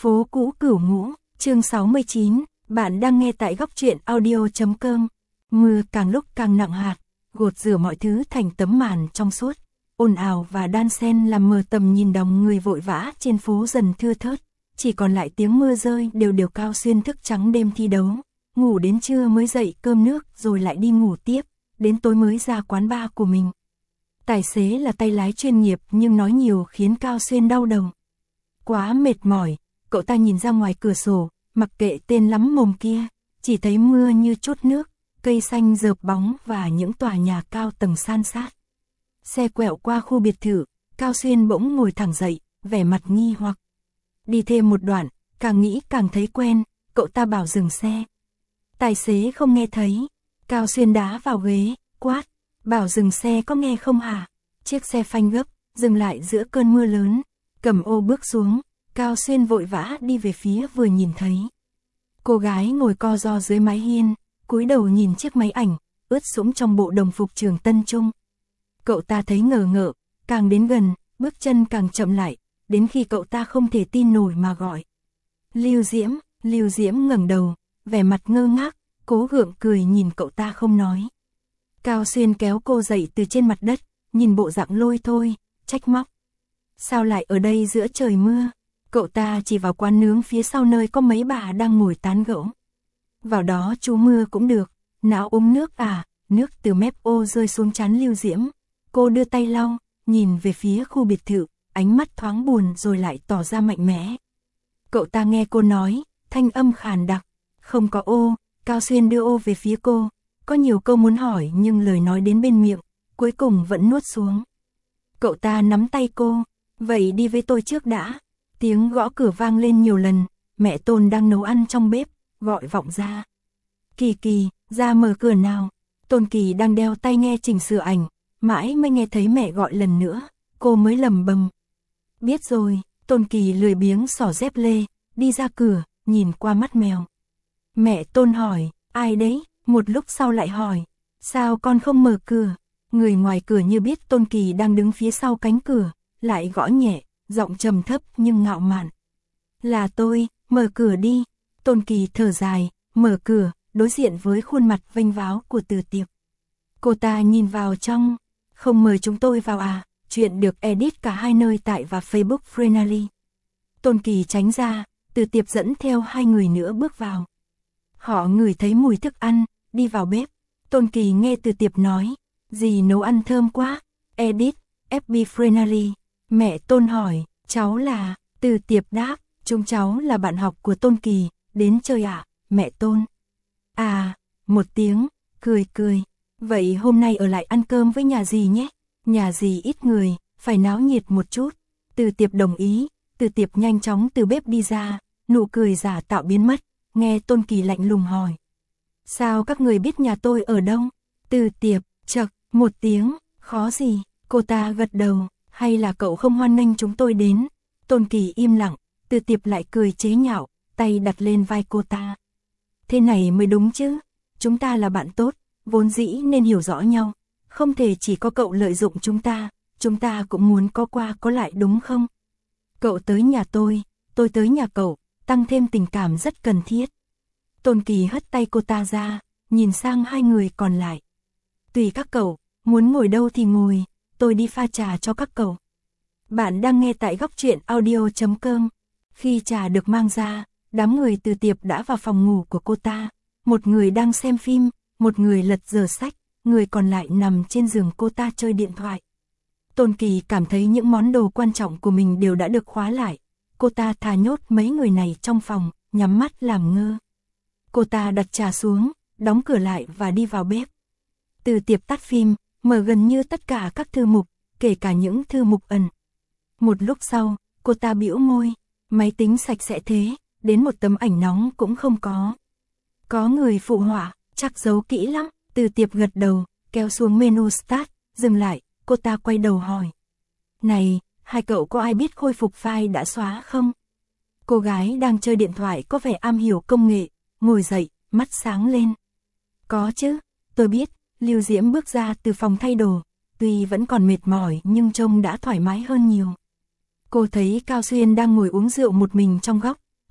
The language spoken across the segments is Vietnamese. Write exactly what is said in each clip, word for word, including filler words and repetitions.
Phố cũ Cửu Ngũ, chương sáu mươi chín, bạn đang nghe tại góc truyện audio chấm com. Mưa càng lúc càng nặng hạt, gột rửa mọi thứ thành tấm màn trong suốt, ồn ào và đan xen làm mờ tầm nhìn dòng người vội vã trên phố dần thưa thớt, chỉ còn lại tiếng mưa rơi đều đều. Cao Xuyên thức trắng đêm thi đấu, ngủ đến trưa mới dậy cơm nước rồi lại đi ngủ tiếp, đến tối mới ra quán bar của mình. Tài xế là tay lái chuyên nghiệp nhưng nói nhiều khiến Cao Xuyên đau đầu. Quá mệt mỏi, cậu ta nhìn ra ngoài cửa sổ, mặc kệ tên lắm mồm kia, chỉ thấy mưa như trút nước, cây xanh rợp bóng và những tòa nhà cao tầng san sát. Xe quẹo qua khu biệt thự, Cao Xuyên bỗng ngồi thẳng dậy, vẻ mặt nghi hoặc. Đi thêm một đoạn, càng nghĩ càng thấy quen, cậu ta bảo dừng xe. Tài xế không nghe thấy, Cao Xuyên đá vào ghế, quát, bảo dừng xe có nghe không hả? Chiếc xe phanh gấp, dừng lại giữa cơn mưa lớn, cầm ô bước xuống, Cao Xuyên vội vã đi về phía vừa nhìn thấy. Cô gái ngồi co ro dưới mái hiên, cúi đầu nhìn chiếc máy ảnh, ướt sũng trong bộ đồng phục trường Tân Trung. Cậu ta thấy ngờ ngợ, càng đến gần, bước chân càng chậm lại, đến khi cậu ta không thể tin nổi mà gọi. Lưu Diễm, Lưu Diễm ngẩng đầu, vẻ mặt ngơ ngác, cố gượng cười nhìn cậu ta không nói. Cao Xuyên kéo cô dậy từ trên mặt đất, nhìn bộ dạng lôi thôi, trách móc. Sao lại ở đây giữa trời mưa? Cậu ta chỉ vào quán nướng phía sau nơi có mấy bà đang ngồi tán gẫu. Vào đó trú mưa cũng được, não uống nước à? Nước từ mép ô rơi xuống trán Lưu Diễm. Cô đưa tay lau, nhìn về phía khu biệt thự, ánh mắt thoáng buồn rồi lại tỏ ra mạnh mẽ. Cậu ta nghe cô nói, thanh âm khàn đặc, không có ô. Cao Xuyên đưa ô về phía cô, có nhiều câu muốn hỏi nhưng lời nói đến bên miệng, cuối cùng vẫn nuốt xuống. Cậu ta nắm tay cô, vậy đi với tôi trước đã. Tiếng gõ cửa vang lên nhiều lần, mẹ Tôn đang nấu ăn trong bếp, gọi vọng ra. Kỳ Kỳ, ra mở cửa nào. Tôn Kỳ đang đeo tai nghe chỉnh sửa ảnh, mãi mới nghe thấy mẹ gọi lần nữa, cô mới lầm bầm. Biết rồi. Tôn Kỳ lười biếng xỏ dép lê, đi ra cửa, nhìn qua mắt mèo. Mẹ Tôn hỏi, ai đấy? Một lúc sau lại hỏi, sao con không mở cửa? Người ngoài cửa như biết Tôn Kỳ đang đứng phía sau cánh cửa, lại gõ nhẹ, giọng trầm thấp nhưng ngạo mạn. Là tôi, mở cửa đi. Tôn Kỳ thở dài, mở cửa, đối diện với khuôn mặt vênh váo của Từ Tiệp. Cô ta nhìn vào trong, không mời chúng tôi vào à? Chuyện được edit cả hai nơi tại và Facebook Friendly. Tôn Kỳ tránh ra, Từ Tiệp dẫn theo hai người nữa bước vào. Họ ngửi thấy mùi thức ăn, đi vào bếp. Tôn Kỳ nghe Từ Tiệp nói, dì nấu ăn thơm quá. Edit, ép bê Friendly. Mẹ Tôn hỏi, cháu là? Từ Tiệp đáp, chúng cháu là bạn học của Tôn Kỳ, đến chơi ạ, à? Mẹ Tôn. À, một tiếng, cười cười. Vậy hôm nay ở lại ăn cơm với nhà dì nhé. Nhà dì ít người, phải náo nhiệt một chút. Từ Tiệp đồng ý. Từ Tiệp nhanh chóng từ bếp đi ra, nụ cười giả tạo biến mất. Nghe Tôn Kỳ lạnh lùng hỏi, sao các người biết nhà tôi ở đâu? Từ Tiệp chậc một tiếng, khó gì? Cô ta gật đầu, hay là cậu không hoan nghênh chúng tôi đến? Tôn Kỳ im lặng, Từ Tiệp lại cười chế nhạo, tay đặt lên vai cô ta. Thế này mới đúng chứ, chúng ta là bạn tốt, vốn dĩ nên hiểu rõ nhau, không thể chỉ có cậu lợi dụng chúng ta, chúng ta cũng muốn có qua có lại đúng không? Cậu tới nhà tôi, tôi tới nhà cậu, tăng thêm tình cảm rất cần thiết. Tôn Kỳ hất tay cô ta ra, nhìn sang hai người còn lại. Tùy các cậu, muốn ngồi đâu thì ngồi, tôi đi pha trà cho các cậu. Bạn đang nghe tại góc truyện audio chấm com. Khi trà được mang ra, đám người Từ Tiệp đã vào phòng ngủ của cô ta. Một người đang xem phim, một người lật dở sách, người còn lại nằm trên giường cô ta chơi điện thoại. Tôn Kỳ cảm thấy những món đồ quan trọng của mình đều đã được khóa lại. Cô ta thà nhốt mấy người này trong phòng, nhắm mắt làm ngơ. Cô ta đặt trà xuống, đóng cửa lại và đi vào bếp. Từ Tiệp tắt phim, mở gần như tất cả các thư mục, kể cả những thư mục ẩn. Một lúc sau, cô ta bĩu môi, máy tính sạch sẽ thế, đến một tấm ảnh nóng cũng không có. Có người phụ họa, chắc giấu kỹ lắm. Từ Tiệp gật đầu, kéo xuống menu Start, dừng lại, cô ta quay đầu hỏi. Này, hai cậu có ai biết khôi phục file đã xóa không? Cô gái đang chơi điện thoại có vẻ am hiểu công nghệ, ngồi dậy, mắt sáng lên. Có chứ, tôi biết. Lưu Diễm bước ra từ phòng thay đồ, tuy vẫn còn mệt mỏi nhưng trông đã thoải mái hơn nhiều. Cô thấy Cao Xuyên đang ngồi uống rượu một mình trong góc,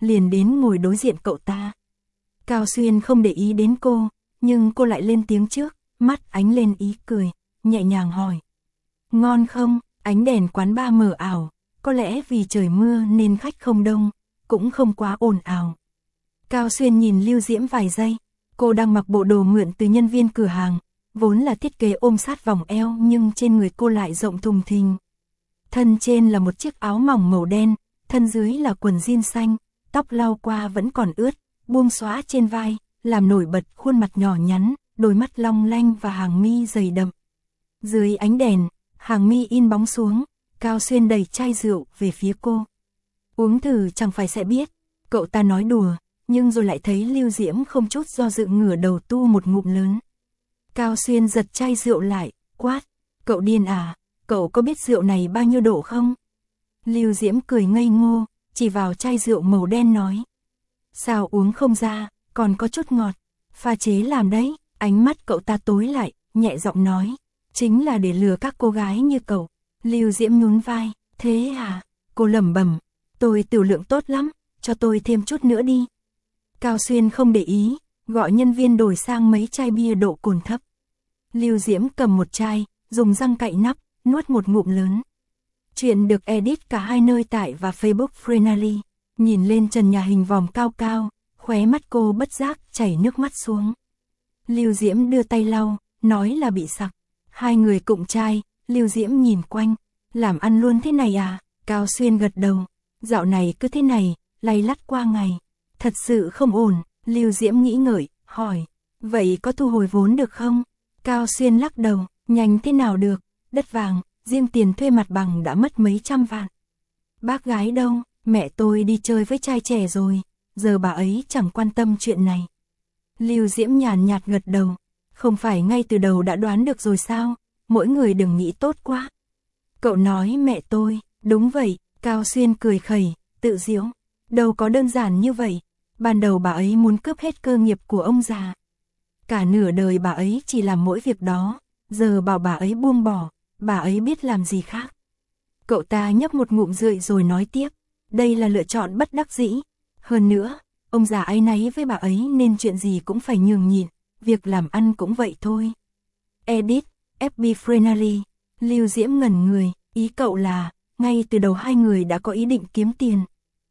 liền đến ngồi đối diện cậu ta. Cao Xuyên không để ý đến cô, nhưng cô lại lên tiếng trước, mắt ánh lên ý cười, nhẹ nhàng hỏi. Ngon không? Ánh đèn quán bar mờ ảo, có lẽ vì trời mưa nên khách không đông, cũng không quá ồn ào. Cao Xuyên nhìn Lưu Diễm vài giây, cô đang mặc bộ đồ mượn từ nhân viên cửa hàng, vốn là thiết kế ôm sát vòng eo nhưng trên người cô lại rộng thùng thình. Thân trên là một chiếc áo mỏng màu đen, thân dưới là quần jean xanh, tóc lau qua vẫn còn ướt, buông xõa trên vai, làm nổi bật khuôn mặt nhỏ nhắn, đôi mắt long lanh và hàng mi dày đậm. Dưới ánh đèn, hàng mi in bóng xuống, Cao Xuyên đẩy chai rượu về phía cô. Uống thử chẳng phải sẽ biết, cậu ta nói đùa, nhưng rồi lại thấy Lưu Diễm không chút do dự ngửa đầu tu một ngụm lớn. Cao Xuyên giật chai rượu lại, quát, cậu điên à, cậu có biết rượu này bao nhiêu độ không? Lưu Diễm cười ngây ngô, chỉ vào chai rượu màu đen nói. Sao uống không ra, còn có chút ngọt, pha chế làm đấy, ánh mắt cậu ta tối lại, nhẹ giọng nói. Chính là để lừa các cô gái như cậu. Lưu Diễm nhún vai, thế à, cô lẩm bẩm, tôi tiểu lượng tốt lắm, cho tôi thêm chút nữa đi. Cao Xuyên không để ý, gọi nhân viên đổi sang mấy chai bia độ cồn thấp. Lưu Diễm cầm một chai, dùng răng cạy nắp, nuốt một ngụm lớn. Chuyện được edit cả hai nơi tại và Facebook Frenally. Nhìn lên trần nhà hình vòm cao cao, khóe mắt cô bất giác chảy nước mắt xuống. Lưu Diễm đưa tay lau, nói là bị sặc. Hai người cụng chai, Lưu Diễm nhìn quanh, làm ăn luôn thế này à? Cao Xuyên gật đầu, dạo này cứ thế này, lay lắt qua ngày. Thật sự không ổn, Lưu Diễm nghĩ ngợi, hỏi, vậy có thu hồi vốn được không? Cao Xuyên lắc đầu, nhanh thế nào được, đất vàng, riêng tiền thuê mặt bằng đã mất mấy trăm vạn. Bác gái đâu, mẹ tôi đi chơi với trai trẻ rồi, giờ bà ấy chẳng quan tâm chuyện này. Lưu Diễm nhàn nhạt gật đầu, không phải ngay từ đầu đã đoán được rồi sao, mỗi người đừng nghĩ tốt quá. Cậu nói mẹ tôi, đúng vậy, Cao Xuyên cười khẩy, tự giễu, đâu có đơn giản như vậy, ban đầu bà ấy muốn cướp hết cơ nghiệp của ông già. Cả nửa đời bà ấy chỉ làm mỗi việc đó, giờ bảo bà ấy buông bỏ, bà ấy biết làm gì khác. Cậu ta nhấp một ngụm rượu rồi nói tiếp, đây là lựa chọn bất đắc dĩ. Hơn nữa, ông già áy náy với bà ấy nên chuyện gì cũng phải nhường nhịn, việc làm ăn cũng vậy thôi. Edit, ép bê Frenally, Lưu Diễm ngẩn người, ý cậu là, ngay từ đầu hai người đã có ý định kiếm tiền.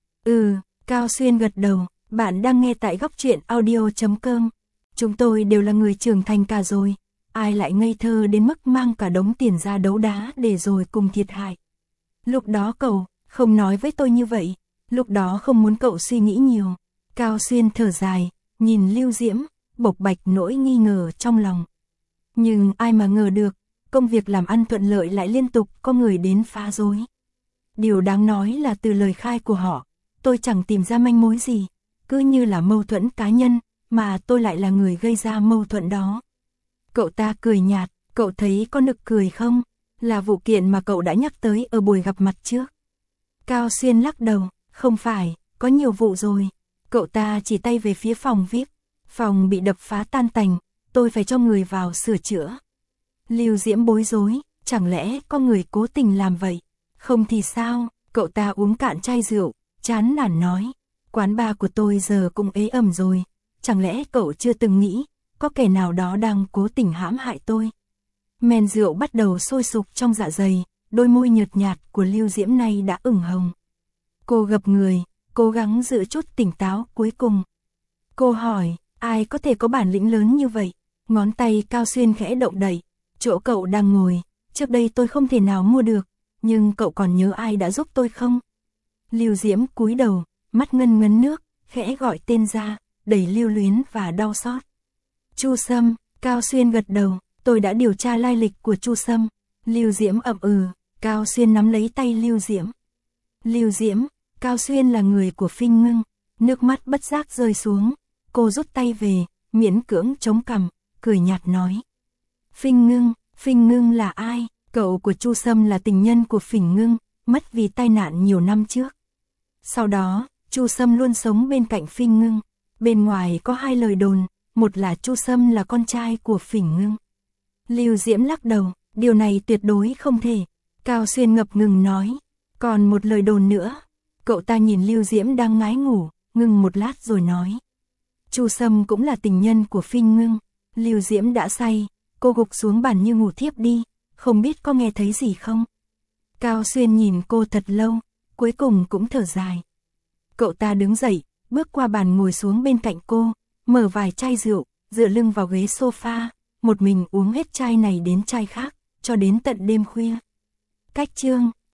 Ừ, Cao Xuyên gật đầu, bạn đang nghe tại góc truyện audio chấm com. Chúng tôi đều là người trưởng thành cả rồi, ai lại ngây thơ đến mức mang cả đống tiền ra đấu đá để rồi cùng thiệt hại. Lúc đó cậu, không nói với tôi như vậy, lúc đó không muốn cậu suy nghĩ nhiều. Cao Xuyên thở dài, nhìn Lưu Diễm, bộc bạch nỗi nghi ngờ trong lòng. Nhưng ai mà ngờ được, công việc làm ăn thuận lợi lại liên tục có người đến phá rối. Điều đáng nói là từ lời khai của họ, tôi chẳng tìm ra manh mối gì, cứ như là mâu thuẫn cá nhân, mà tôi lại là người gây ra mâu thuẫn đó. Cậu ta cười nhạt, cậu thấy có nực cười không? Là vụ kiện mà cậu đã nhắc tới ở buổi gặp mặt trước. Cao Xuyên lắc đầu, không phải, có nhiều vụ rồi. Cậu ta chỉ tay về phía phòng vi ai pi, phòng bị đập phá tan tành, tôi phải cho người vào sửa chữa. Lưu Diễm bối rối, chẳng lẽ có người cố tình làm vậy? Không thì sao? Cậu ta uống cạn chai rượu, chán nản nói, quán bar của tôi giờ cũng ế ẩm rồi, chẳng lẽ cậu chưa từng nghĩ, có kẻ nào đó đang cố tình hãm hại tôi? Men rượu bắt đầu sôi sục trong dạ dày, đôi môi nhợt nhạt của Lưu Diễm này đã ửng hồng. Cô gập người, cố gắng giữ chút tỉnh táo cuối cùng. Cô hỏi, ai có thể có bản lĩnh lớn như vậy? Ngón tay Cao Xuyên khẽ động đậy, chỗ cậu đang ngồi, trước đây tôi không thể nào mua được, nhưng cậu còn nhớ ai đã giúp tôi không? Lưu Diễm cúi đầu, mắt ngân ngấn nước, khẽ gọi tên ra, đầy lưu luyến và đau xót. Chu Sâm, Cao Xuyên gật đầu, tôi đã điều tra lai lịch của Chu Sâm. Lưu Diễm ậm ừ, Cao Xuyên nắm lấy tay Lưu Diễm. Lưu Diễm, Cao Xuyên là người của Phinh Ngưng, nước mắt bất giác rơi xuống, cô rút tay về, miễn cưỡng chống cằm, cười nhạt nói. Phinh Ngưng, Phinh Ngưng là ai? Cậu của Chu Sâm là tình nhân của Phinh Ngưng, mất vì tai nạn nhiều năm trước. Sau đó, Chu Sâm luôn sống bên cạnh Phinh Ngưng, bên ngoài có hai lời đồn, một là Chu Sâm là con trai của Phinh Ngưng. Lưu Diễm lắc đầu, điều này tuyệt đối không thể. Cao Xuyên ngập ngừng nói, còn một lời đồn nữa. Cậu ta nhìn Lưu Diễm đang ngái ngủ, ngừng một lát rồi nói. Chu Sâm cũng là tình nhân của Phi Ngưng. Lưu Diễm đã say, cô gục xuống bàn như ngủ thiếp đi, không biết có nghe thấy gì không. Cao Xuyên nhìn cô thật lâu, cuối cùng cũng thở dài. Cậu ta đứng dậy, bước qua bàn ngồi xuống bên cạnh cô, mở vài chai rượu, dựa lưng vào ghế sofa, một mình uống hết chai này đến chai khác, cho đến tận đêm khuya. Cách chương